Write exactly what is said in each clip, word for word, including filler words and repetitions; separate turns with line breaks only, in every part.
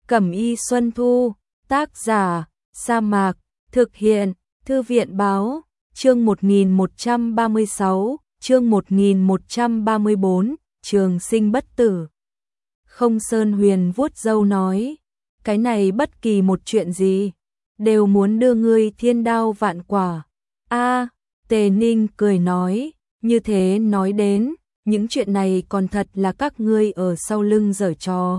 Cẩm y Xuân Thu, tác giả, Sa Mạc, thực hiện, Thư viện báo, chương một nghìn một trăm ba mươi sáu, chương một nghìn một trăm ba mươi bốn, trường sinh bất tử. Không Sơn Huyền vuốt râu nói, cái này bất kỳ một chuyện gì, đều muốn đưa ngươi thiên đao vạn quả. A, Tề Ninh cười nói, như thế nói đến, những chuyện này còn thật là các ngươi ở sau lưng giở trò.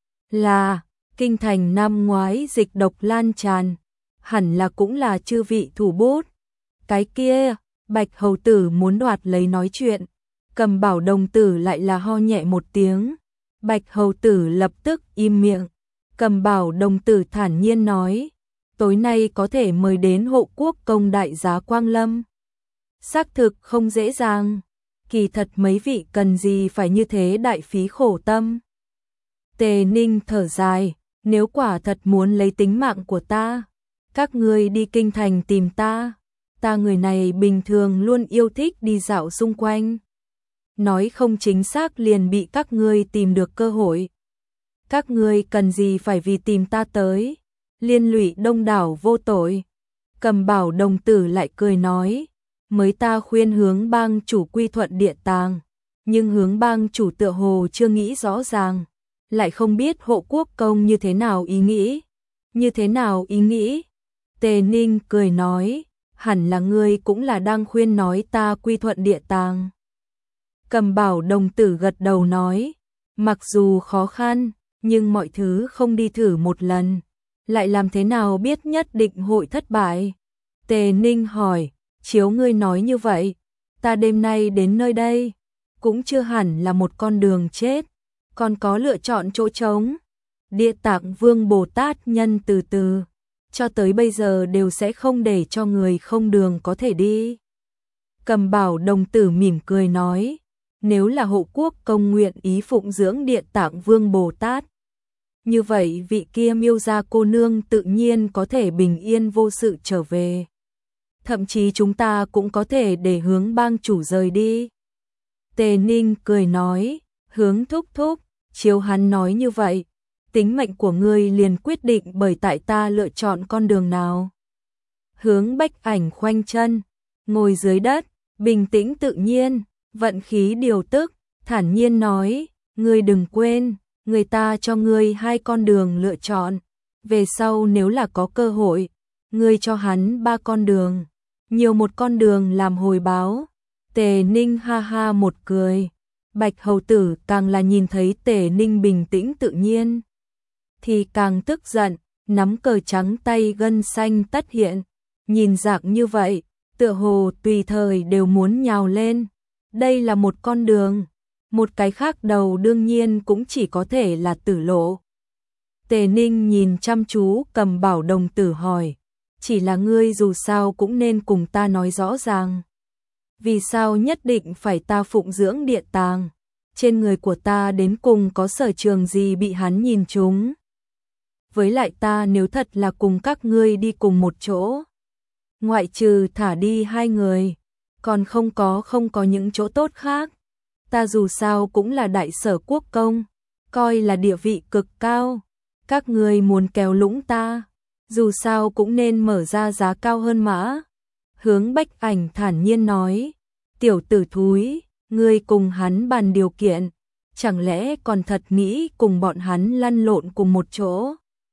Là, kinh thành năm ngoái dịch độc lan tràn, hẳn là cũng là chư vị thủ bút. Cái kia, Bạch Hầu Tử muốn đoạt lấy nói chuyện, Cầm Bảo Đồng Tử lại là ho nhẹ một tiếng. Bạch Hầu Tử lập tức im miệng. Cầm Bảo Đồng Tử thản nhiên nói, tối nay có thể mời đến Hộ Quốc Công đại giá Quang Lâm. Xác thực không dễ dàng, kỳ thật mấy vị cần gì phải như thế đại phí khổ tâm. Tề Ninh thở dài, nếu quả thật muốn lấy tính mạng của ta, các ngươi đi kinh thành tìm ta, ta người này bình thường luôn yêu thích đi dạo xung quanh. Nói không chính xác liền bị các ngươi tìm được cơ hội. Các ngươi cần gì phải vì tìm ta tới, liên lụy đông đảo vô tội. Cầm Bảo Đồng Tử lại cười nói, mới ta khuyên Hướng Bang chủ quy thuận địa tàng, nhưng Hướng Bang chủ tựa hồ chưa nghĩ rõ ràng, lại không biết Hộ Quốc Công như thế nào ý nghĩ. Như thế nào ý nghĩ? Tề Ninh cười nói, hẳn là ngươi cũng là đang khuyên nói ta quy thuận địa tàng. Cầm Bảo Đồng Tử gật đầu nói, mặc dù khó khăn, nhưng mọi thứ không đi thử một lần, lại làm thế nào biết nhất định hội thất bại. Tề Ninh hỏi, chiếu ngươi nói như vậy, ta đêm nay đến nơi đây, cũng chưa hẳn là một con đường chết, còn có lựa chọn chỗ trống. Địa Tạng Vương Bồ Tát nhân từ từ, cho tới bây giờ đều sẽ không để cho người không đường có thể đi. Cầm Bảo Đồng Tử mỉm cười nói, nếu là Hộ Quốc Công nguyện ý phụng dưỡng Địa Tạng Vương Bồ Tát, như vậy vị kia Miêu gia cô nương tự nhiên có thể bình yên vô sự trở về. Thậm chí chúng ta cũng có thể để Hướng Bang chủ rời đi. Tề Ninh cười nói, Hướng thúc thúc, chiếu hắn nói như vậy, tính mệnh của ngươi liền quyết định bởi tại ta lựa chọn con đường nào. Hướng Bách Ảnh khoanh chân, ngồi dưới đất, bình tĩnh tự nhiên, vận khí điều tức, thản nhiên nói, ngươi đừng quên, người ta cho ngươi hai con đường lựa chọn, về sau nếu là có cơ hội, ngươi cho hắn ba con đường, nhiều một con đường làm hồi báo. Tề Ninh ha ha một cười, Bạch Hầu Tử càng là nhìn thấy Tề Ninh bình tĩnh tự nhiên, thì càng tức giận, nắm cờ trắng tay gân xanh tất hiện, nhìn dạng như vậy, tựa hồ tùy thời đều muốn nhào lên. Đây là một con đường, một cái khác đầu đương nhiên cũng chỉ có thể là tử lộ. Tề Ninh nhìn chăm chú Cầm Bảo Đồng Tử hỏi, chỉ là ngươi dù sao cũng nên cùng ta nói rõ ràng. Vì sao nhất định phải ta phụng dưỡng Địa Tàng? Trên người của ta đến cùng có sở trường gì bị hắn nhìn trúng? Với lại ta nếu thật là cùng các ngươi đi cùng một chỗ, ngoại trừ thả đi hai người, còn không có không có những chỗ tốt khác. Ta dù sao cũng là đại sở quốc công, coi là địa vị cực cao. Các ngươi muốn kéo lũng ta, dù sao cũng nên mở ra giá cao hơn mã. Hướng Bách Ảnh thản nhiên nói, tiểu tử thúi, ngươi cùng hắn bàn điều kiện, chẳng lẽ còn thật nghĩ cùng bọn hắn lăn lộn cùng một chỗ?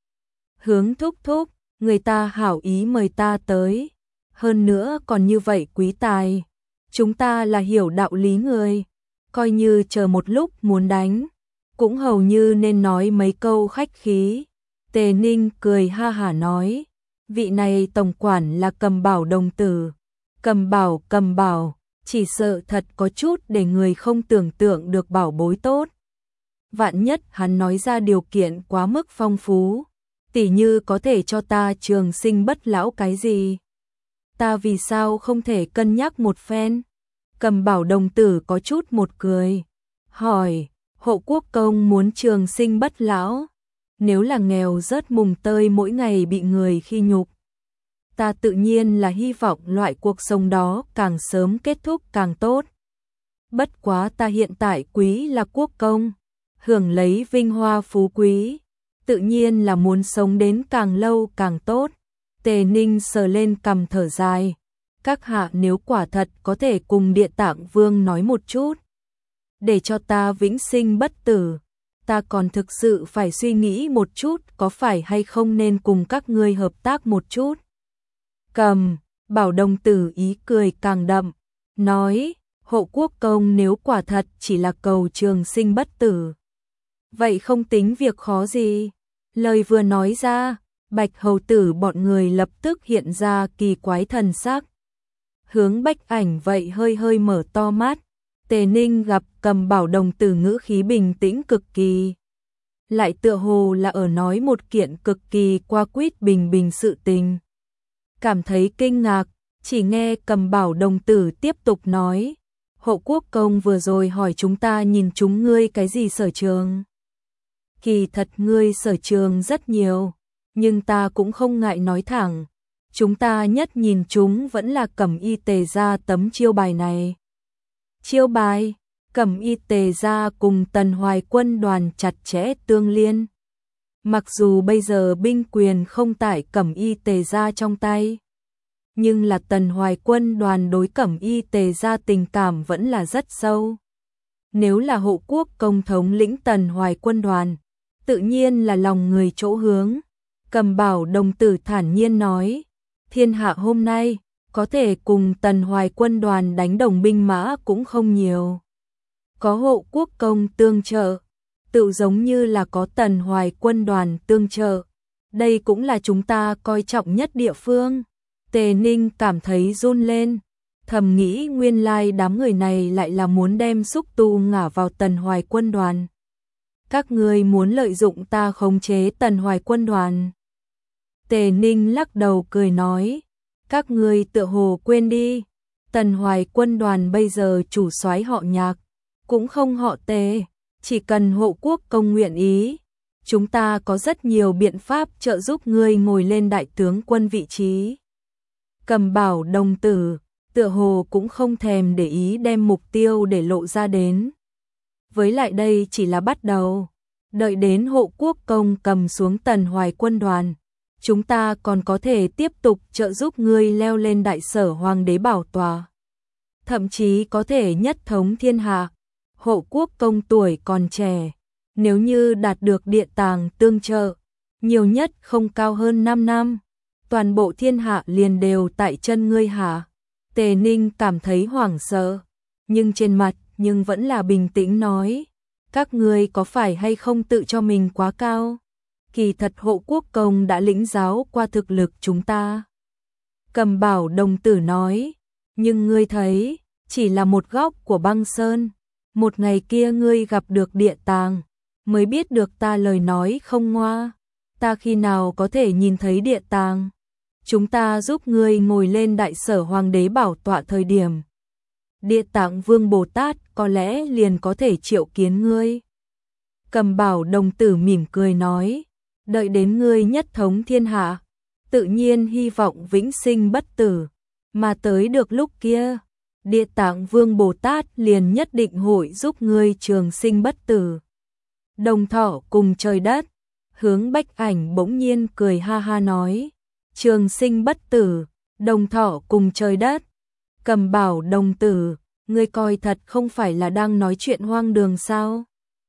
Hướng thúc thúc, người ta hảo ý mời ta tới, hơn nữa còn như vậy quý tài. Chúng ta là hiểu đạo lý người, coi như chờ một lúc muốn đánh, cũng hầu như nên nói mấy câu khách khí. Tề Ninh cười ha hả nói, vị này tổng quản là Cầm Bảo Đồng Tử. Cầm Bảo, Cầm Bảo, chỉ sợ thật có chút để người không tưởng tượng được bảo bối tốt. Vạn nhất hắn nói ra điều kiện quá mức phong phú, tỉ như có thể cho ta trường sinh bất lão cái gì. Ta vì sao không thể cân nhắc một phen? Cầm Bảo Đồng Tử có chút một cười, hỏi, Hộ Quốc Công muốn trường sinh bất lão, nếu là nghèo rớt mùng tơi mỗi ngày bị người khi nhục, ta tự nhiên là hy vọng loại cuộc sống đó càng sớm kết thúc càng tốt. Bất quá ta hiện tại quý là quốc công, hưởng lấy vinh hoa phú quý, tự nhiên là muốn sống đến càng lâu càng tốt. Tề Ninh sờ lên cằm thở dài. Các hạ nếu quả thật có thể cùng Địa Tạng Vương nói một chút, để cho ta vĩnh sinh bất tử, ta còn thực sự phải suy nghĩ một chút có phải hay không nên cùng các ngươi hợp tác một chút. Cầm, Bảo đồng tử ý cười càng đậm, nói, Hộ Quốc công nếu quả thật chỉ là cầu trường sinh bất tử, vậy không tính việc khó gì. Lời vừa nói ra, Bạch hầu tử bọn người lập tức hiện ra kỳ quái thần sắc. Hướng Bách Ảnh vậy hơi hơi mở to mắt. Tề Ninh gặp Cầm Bảo đồng tử ngữ khí bình tĩnh cực kỳ, lại tựa hồ là ở nói một kiện cực kỳ qua quýt bình bình sự tình. Cảm thấy kinh ngạc, chỉ nghe Cầm Bảo đồng tử tiếp tục nói, Hộ Quốc công vừa rồi hỏi chúng ta nhìn chúng ngươi cái gì sở trường. Kỳ thật ngươi sở trường rất nhiều, nhưng ta cũng không ngại nói thẳng, chúng ta nhất nhìn chúng vẫn là Cẩm Y Tề gia tấm chiêu bài này. Chiêu bài, Cẩm Y Tề gia cùng Tần Hoài quân đoàn chặt chẽ tương liên. Mặc dù bây giờ binh quyền không tại Cẩm Y Tề gia trong tay, nhưng là Tần Hoài quân đoàn đối Cẩm Y Tề gia tình cảm vẫn là rất sâu. Nếu là Hộ Quốc công thống lĩnh Tần Hoài quân đoàn, tự nhiên là lòng người chỗ hướng. Cầm Bảo đồng tử thản nhiên nói, thiên hạ hôm nay có thể cùng Tần Hoài quân đoàn đánh đồng binh mã cũng không nhiều. Có Hộ Quốc công tương trợ, tự giống như là có Tần Hoài quân đoàn tương trợ, đây cũng là chúng ta coi trọng nhất địa phương. Tề Ninh cảm thấy run lên, thầm nghĩ nguyên lai đám người này lại là muốn đem xúc tu ngả vào Tần Hoài quân đoàn. Các ngươi muốn lợi dụng ta khống chế Tần Hoài quân đoàn. Tề Ninh lắc đầu cười nói, các ngươi tựa hồ quên đi, Tần Hoài quân đoàn bây giờ chủ soái họ Nhạc, cũng không họ Tề, chỉ cần Hộ Quốc công nguyện ý, chúng ta có rất nhiều biện pháp trợ giúp ngươi ngồi lên đại tướng quân vị trí. Cầm Bảo đồng tử, tựa hồ cũng không thèm để ý đem mục tiêu để lộ ra đến. Với lại đây chỉ là bắt đầu, đợi đến Hộ Quốc công cầm xuống Tần Hoài quân đoàn, chúng ta còn có thể tiếp tục trợ giúp ngươi leo lên đại sở hoàng đế bảo tòa. Thậm chí có thể nhất thống thiên hạ. Hộ Quốc công tuổi còn trẻ, nếu như đạt được Địa Tàng tương trợ, nhiều nhất không cao hơn năm năm, toàn bộ thiên hạ liền đều tại chân ngươi hả? Tề Ninh cảm thấy hoảng sợ, nhưng trên mặt nhưng vẫn là bình tĩnh nói, các ngươi có phải hay không tự cho mình quá cao? Kỳ thật Hộ Quốc công đã lĩnh giáo qua thực lực chúng ta. Cầm Bảo đồng tử nói, nhưng ngươi thấy, chỉ là một góc của băng sơn, một ngày kia ngươi gặp được Địa Tàng, mới biết được ta lời nói không ngoa, ta khi nào có thể nhìn thấy Địa Tàng? Chúng ta giúp ngươi ngồi lên đại sở hoàng đế bảo tọa thời điểm, Địa Tạng Vương Bồ Tát có lẽ liền có thể triệu kiến ngươi. Cầm Bảo đồng tử mỉm cười nói, đợi đến ngươi nhất thống thiên hạ, tự nhiên hy vọng vĩnh sinh bất tử, mà tới được lúc kia, Địa Tạng Vương Bồ Tát liền nhất định hội giúp ngươi trường sinh bất tử. Đồng thọ cùng trời đất. Hướng Bách Ảnh bỗng nhiên cười ha ha nói, trường sinh bất tử, đồng thọ cùng trời đất. Cầm Bảo đồng tử, ngươi coi thật không phải là đang nói chuyện hoang đường sao?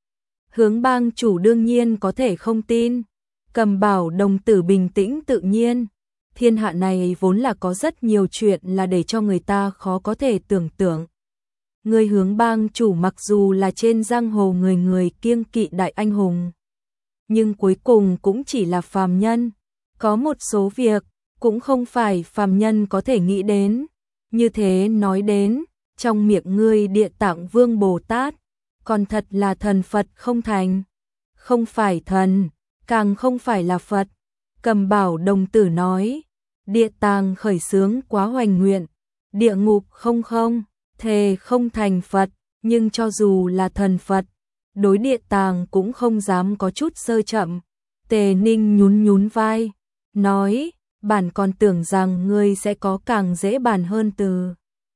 Hướng bang chủ đương nhiên có thể không tin. Cầm Bảo đồng tử bình tĩnh tự nhiên, thiên hạ này vốn là có rất nhiều chuyện là để cho người ta khó có thể tưởng tượng. Người Hướng bang chủ mặc dù là trên giang hồ người người kiêng kỵ đại anh hùng, nhưng cuối cùng cũng chỉ là phàm nhân. Có một số việc cũng không phải phàm nhân có thể nghĩ đến. Như thế nói đến, trong miệng ngươi Địa Tạng Vương Bồ Tát, còn thật là thần Phật không thành. Không phải thần, càng không phải là Phật. Cầm Bảo đồng tử nói, Địa Tàng khởi xướng quá hoành nguyện, địa ngục không không, thề không thành Phật, nhưng cho dù là thần Phật, đối Địa Tàng cũng không dám có chút sơ chậm. Tề Ninh nhún nhún vai, nói, bản còn tưởng rằng ngươi sẽ có càng dễ bàn hơn từ.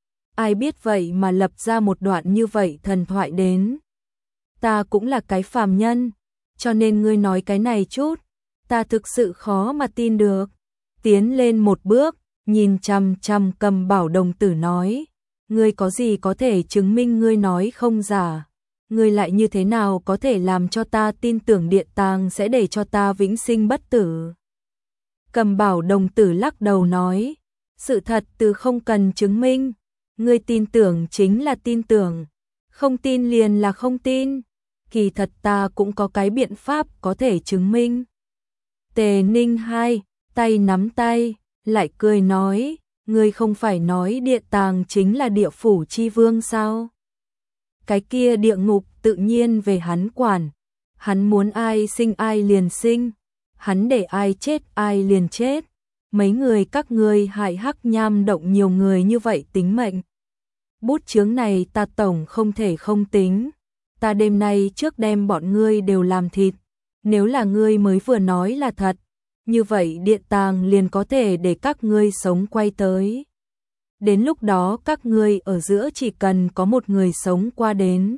Ai biết vậy mà lập ra một đoạn như vậy thần thoại đến. Ta cũng là cái phàm nhân, cho nên ngươi nói cái này chút, ta thực sự khó mà tin được. Tiến lên một bước, nhìn chằm chằm Cầm Bảo đồng tử nói, ngươi có gì có thể chứng minh ngươi nói không giả? Ngươi lại như thế nào có thể làm cho ta tin tưởng điện tàng sẽ để cho ta vĩnh sinh bất tử? Cầm Bảo đồng tử lắc đầu nói, sự thật từ không cần chứng minh, ngươi tin tưởng chính là tin tưởng, không tin liền là không tin, kỳ thật ta cũng có cái biện pháp có thể chứng minh. Tề Ninh hai tay nắm tay, lại cười nói, ngươi không phải nói địa tàng chính là địa phủ chi vương sao? Cái kia địa ngục tự nhiên về hắn quản, hắn muốn ai sinh ai liền sinh, hắn để ai chết ai liền chết. Mấy người các ngươi hại Hắc Nham động nhiều người như vậy tính mệnh. Bút chướng này ta tổng không thể không tính, ta đêm nay trước đem bọn ngươi đều làm thịt, nếu là ngươi mới vừa nói là thật, như vậy điện tàng liền có thể để các ngươi sống quay tới. Đến lúc đó các ngươi ở giữa chỉ cần có một người sống qua đến,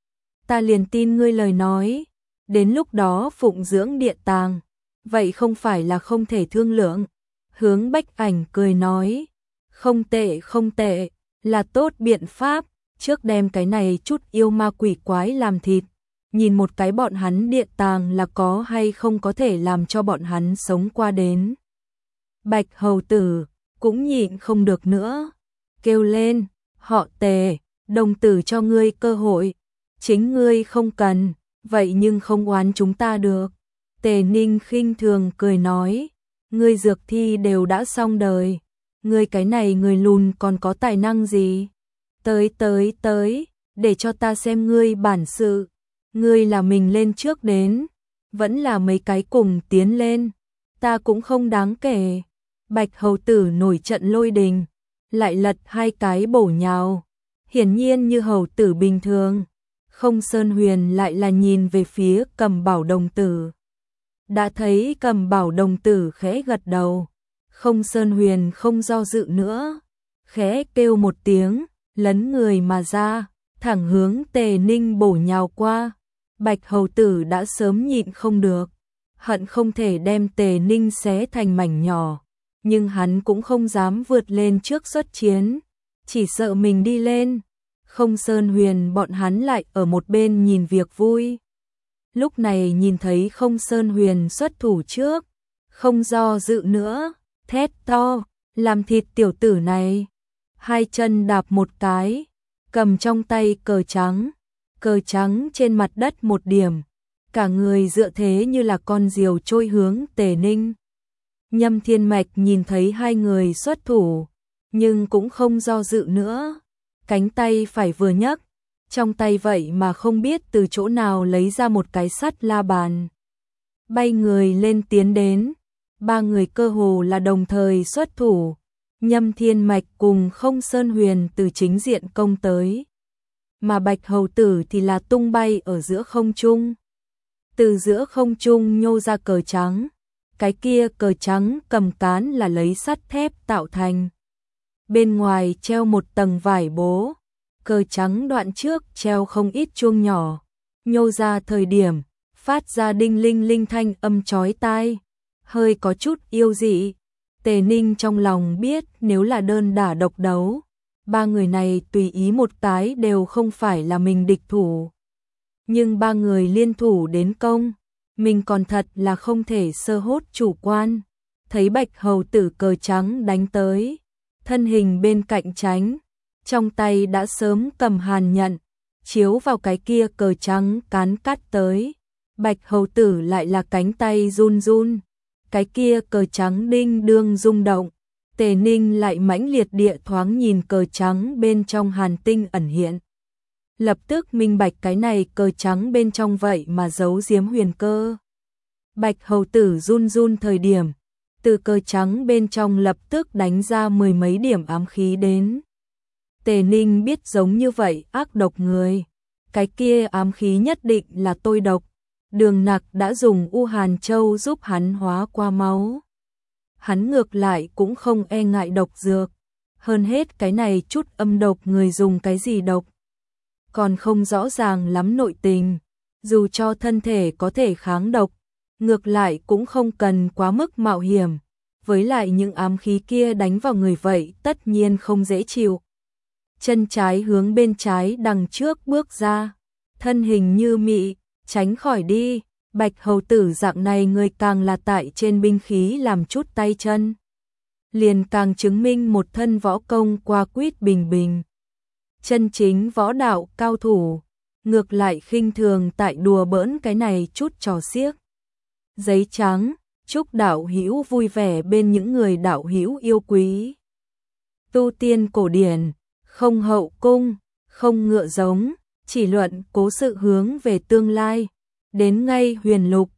ta liền tin ngươi lời nói, đến lúc đó phụng dưỡng điện tàng, vậy không phải là không thể thương lượng. Hướng Bách Ảnh cười nói, không tệ không tệ, là tốt biện pháp, trước đem cái này chút yêu ma quỷ quái làm thịt, nhìn một cái bọn hắn điện tàng là có hay không có thể làm cho bọn hắn sống qua đến. Bạch hầu tử cũng nhịn không được nữa, kêu lên, họ Tề, đồng tử cho ngươi cơ hội, chính ngươi không cần, vậy nhưng không oán chúng ta được. Tề Ninh khinh thường cười nói, ngươi dược thi đều đã xong đời, ngươi cái này người lùn còn có tài năng gì? Tới tới tới, để cho ta xem ngươi bản sự, ngươi là mình lên trước đến, vẫn là mấy cái cùng tiến lên, ta cũng không đáng kể. Bạch hầu tử nổi trận lôi đình, lại lật hai cái bổ nhào, hiển nhiên như hầu tử bình thường. Không Sơn Huyền lại là nhìn về phía Cầm Bảo đồng tử. Đã thấy Cầm Bảo đồng tử khẽ gật đầu, Không Sơn Huyền không do dự nữa, khẽ kêu một tiếng, lấn người mà ra, thẳng hướng Tề Ninh bổ nhào qua. Bạch hầu tử đã sớm nhịn không được, hận không thể đem Tề Ninh xé thành mảnh nhỏ, nhưng hắn cũng không dám vượt lên trước xuất chiến, chỉ sợ mình đi lên, Không Sơn Huyền bọn hắn lại ở một bên nhìn việc vui. Lúc này nhìn thấy Không Sơn Huyền xuất thủ trước, không do dự nữa, thét to, làm thịt tiểu tử này. Hai chân đạp một cái, cầm trong tay cờ trắng, cờ trắng trên mặt đất một điểm, cả người dựa thế như là con diều trôi hướng Tề Ninh. Nhâm Thiên Mạch nhìn thấy hai người xuất thủ, nhưng cũng không do dự nữa, cánh tay phải vừa nhấc, trong tay vậy mà không biết từ chỗ nào lấy ra một cái sắt la bàn. Bay người lên tiến đến, ba người cơ hồ là đồng thời xuất thủ, Nhâm Thiên Mạch cùng Không Sơn Huyền từ chính diện công tới, mà Bạch hầu tử thì là tung bay ở giữa không trung. Từ giữa không trung nhô ra cờ trắng, cái kia cờ trắng cầm cán là lấy sắt thép tạo thành. Bên ngoài treo một tầng vải bố, cờ trắng đoạn trước treo không ít chuông nhỏ, nhô ra thời điểm, phát ra đinh linh linh thanh âm chói tai, hơi có chút yêu dị. Tề Ninh trong lòng biết nếu là đơn đả độc đấu, ba người này tùy ý một cái đều không phải là mình địch thủ. Nhưng ba người liên thủ đến công, mình còn thật là không thể sơ hốt chủ quan. Thấy Bạch hầu tử cờ trắng đánh tới, thân hình bên cạnh tránh, trong tay đã sớm cầm hàn nhận, chiếu vào cái kia cờ trắng cán cắt tới. Bạch hầu tử lại là cánh tay run run, cái kia cờ trắng đinh đương rung động. Tề Ninh lại mãnh liệt địa thoáng nhìn cờ trắng bên trong hàn tinh ẩn hiện. Lập tức minh bạch cái này cờ trắng bên trong vậy mà giấu giếm huyền cơ. Bạch hầu tử run run thời điểm, từ cờ trắng bên trong lập tức đánh ra mười mấy điểm ám khí đến. Tề Ninh biết giống như vậy ác độc người, cái kia ám khí nhất định là tôi độc. Đường Nặc đã dùng U Hàn Châu giúp hắn hóa qua máu. Hắn ngược lại cũng không e ngại độc dược, hơn hết cái này chút âm độc người dùng cái gì độc, còn không rõ ràng lắm nội tình. dù cho thân thể có thể kháng độc, ngược lại cũng không cần quá mức mạo hiểm, với lại những ám khí kia đánh vào người vậy tất nhiên không dễ chịu. Chân trái hướng bên trái đằng trước bước ra, thân hình như mị, tránh khỏi đi, Bạch hầu tử dạng này người càng là tại trên binh khí làm chút tay chân. Liền càng chứng minh một thân võ công qua quýt bình bình. Chân chính võ đạo cao thủ, ngược lại khinh thường tại đùa bỡn cái này chút trò xiếc. Giấy trắng, chúc đạo hữu vui vẻ bên những người đạo hữu yêu quý. Tu tiên cổ điển, không hậu cung, không ngựa giống, chỉ luận cố sự hướng về tương lai. Đến ngay huyền lục,